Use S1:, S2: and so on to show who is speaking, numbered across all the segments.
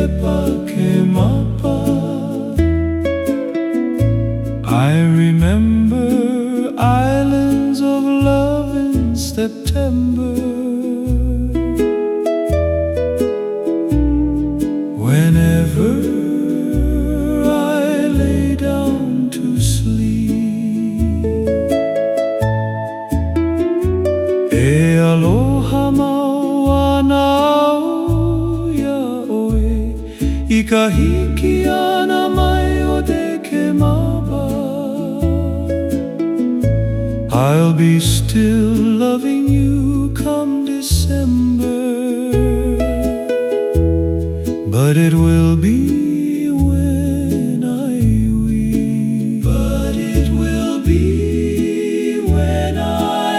S1: mapa. I remember islands of love in September, whenever I lay down to sleep. E aloha mauanao ya oe, I ka hiki ana mai o Deke Mapa. I'll be still loving you come December, but it will be when I weep. But it will be when I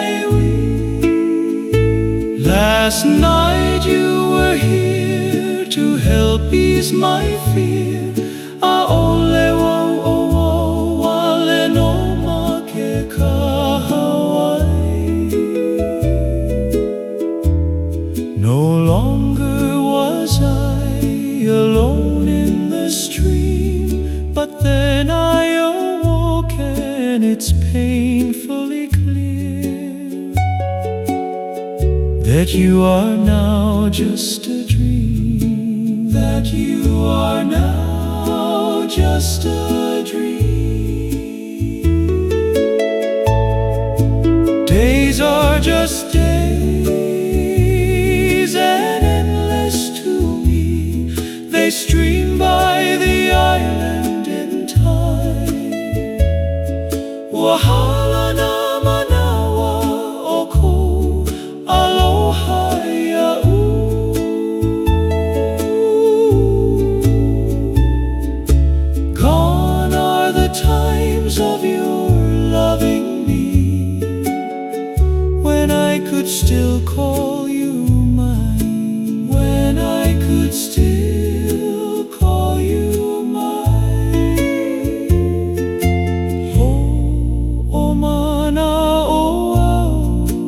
S1: weep. Last night you were here to help ease my fear. Aole wo o wo wale no make ka Hawaii. No longer was I alone in the stream, but then I awoke and it's painfully clear that you are now just a dream. That you are now just a dream. Days are just days and endless to me. They stream by the island in time. Wahala na manawa oko, aloha ia'u. Gone are the times of your loving me, when I could still call you mine. When I could still call you mine. Oh, o mana o au,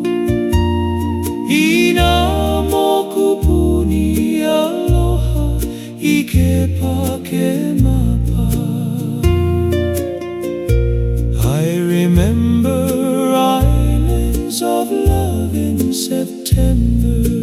S1: ina moku puni aloha I ke pake mapa. I remember islands of love in September,